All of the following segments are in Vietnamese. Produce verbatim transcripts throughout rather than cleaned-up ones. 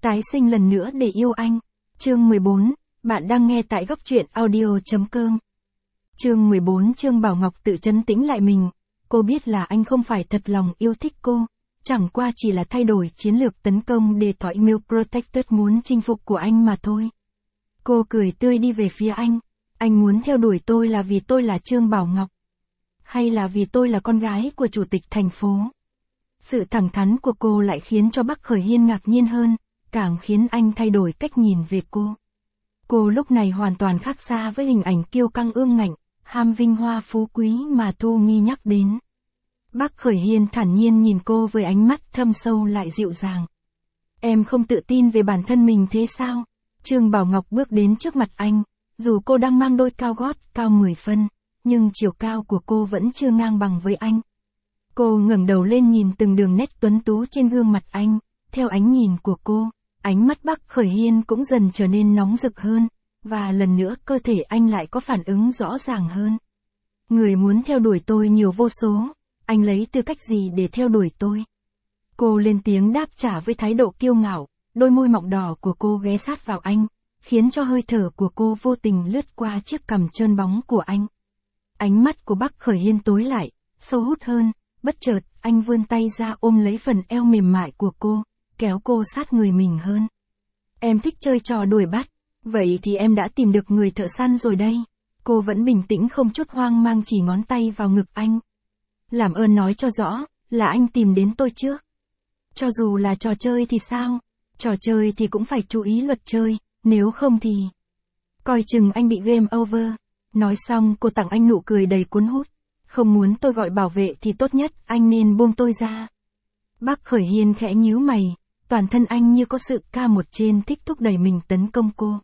Tái sinh lần nữa để yêu anh. Chương mười bốn, bạn đang nghe tại góc truyện audio.com. Chương mười bốn Trương Bảo Ngọc tự trấn tĩnh lại mình. Cô biết là anh không phải thật lòng yêu thích cô, chẳng qua chỉ là thay đổi chiến lược tấn công để thỏa email protected muốn chinh phục của anh mà thôi. Cô cười tươi đi về phía anh. Anh muốn theo đuổi tôi là vì tôi là Trương Bảo Ngọc? Hay là vì tôi là con gái của chủ tịch thành phố? Sự thẳng thắn của cô lại khiến cho Bắc Khởi Hiên ngạc nhiên hơn, càng khiến anh thay đổi cách nhìn về cô. Cô lúc này hoàn toàn khác xa với hình ảnh kiêu căng ương ngạnh, ham vinh hoa phú quý mà Thu Nghi nhắc đến. Bắc Khởi Hiên thản nhiên nhìn cô với ánh mắt thâm sâu lại dịu dàng. Em không tự tin về bản thân mình thế sao? Trương Bảo Ngọc bước đến trước mặt anh, dù cô đang mang đôi cao gót cao mười phân, nhưng chiều cao của cô vẫn chưa ngang bằng với anh. Cô ngẩng đầu lên nhìn từng đường nét tuấn tú trên gương mặt anh, theo ánh nhìn của cô, ánh mắt Bắc Khởi Hiên cũng dần trở nên nóng rực hơn, và lần nữa cơ thể anh lại có phản ứng rõ ràng hơn. Người muốn theo đuổi tôi nhiều vô số, anh lấy tư cách gì để theo đuổi tôi? Cô lên tiếng đáp trả với thái độ kiêu ngạo, đôi môi mọng đỏ của cô ghé sát vào anh, khiến cho hơi thở của cô vô tình lướt qua chiếc cằm trơn bóng của anh. Ánh mắt của Bắc Khởi Hiên tối lại, sâu hút hơn, bất chợt, anh vươn tay ra ôm lấy phần eo mềm mại của cô, kéo cô sát người mình hơn. Em thích chơi trò đuổi bắt, vậy thì em đã tìm được người thợ săn rồi đây. Cô vẫn bình tĩnh không chút hoang mang chỉ ngón tay vào ngực anh. Làm ơn nói cho rõ, là anh tìm đến tôi trước. Cho dù là trò chơi thì sao? Trò chơi thì cũng phải chú ý luật chơi, nếu không thì... Coi chừng anh bị game over. Nói xong cô tặng anh nụ cười đầy cuốn hút. Không muốn tôi gọi bảo vệ thì tốt nhất anh nên buông tôi ra. Bắc Khởi Hiên khẽ nhíu mày, toàn thân anh như có sự ca một trên thích thúc đẩy mình tấn công cô.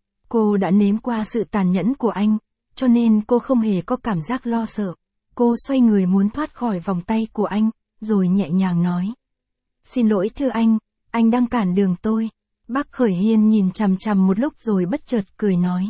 Cô đã nếm qua sự tàn nhẫn của anh, cho nên cô không hề có cảm giác lo sợ. Cô xoay người muốn thoát khỏi vòng tay của anh, rồi nhẹ nhàng nói. Xin lỗi thưa anh, anh đang cản đường tôi. Bắc Khởi Hiên nhìn chằm chằm một lúc rồi bất chợt cười nói.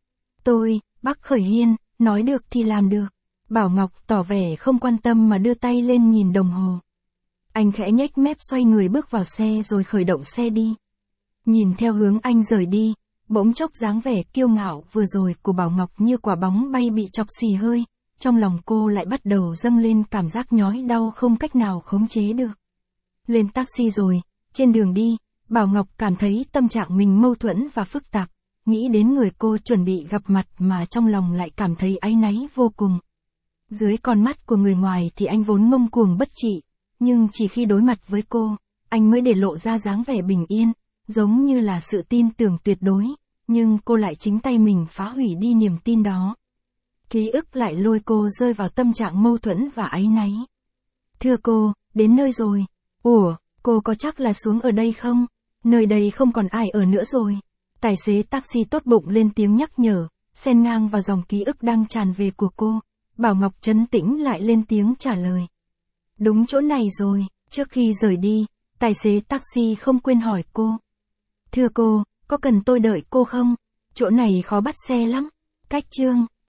Tôi, Bắc Khởi Hiên, nói được thì làm được. Bảo Ngọc tỏ vẻ không quan tâm mà đưa tay lên nhìn đồng hồ. Anh khẽ nhếch mép xoay người bước vào xe rồi khởi động xe đi. Nhìn theo hướng anh rời đi, bỗng chốc dáng vẻ kiêu ngạo vừa rồi của Bảo Ngọc như quả bóng bay bị chọc xì hơi, trong lòng cô lại bắt đầu dâng lên cảm giác nhói đau không cách nào khống chế được. Lên taxi rồi, trên đường đi, Bảo Ngọc cảm thấy tâm trạng mình mâu thuẫn và phức tạp, nghĩ đến người cô chuẩn bị gặp mặt mà trong lòng lại cảm thấy áy náy vô cùng. Dưới con mắt của người ngoài thì anh vốn ngông cuồng bất trị, nhưng chỉ khi đối mặt với cô, anh mới để lộ ra dáng vẻ bình yên, giống như là sự tin tưởng tuyệt đối, nhưng cô lại chính tay mình phá hủy đi niềm tin đó. Ký ức lại lôi cô rơi vào tâm trạng mâu thuẫn và áy náy. Thưa cô, đến nơi rồi. Ủa, cô có chắc là xuống ở đây không? Nơi đây không còn ai ở nữa rồi. Tài xế taxi tốt bụng lên tiếng nhắc nhở, xen ngang vào dòng ký ức đang tràn về của cô. Bảo Ngọc trấn tĩnh lại lên tiếng trả lời. Đúng chỗ này rồi. Trước khi rời đi, tài xế taxi không quên hỏi cô. Thưa cô, có cần tôi đợi cô không? Chỗ này khó bắt xe lắm. Cách Trương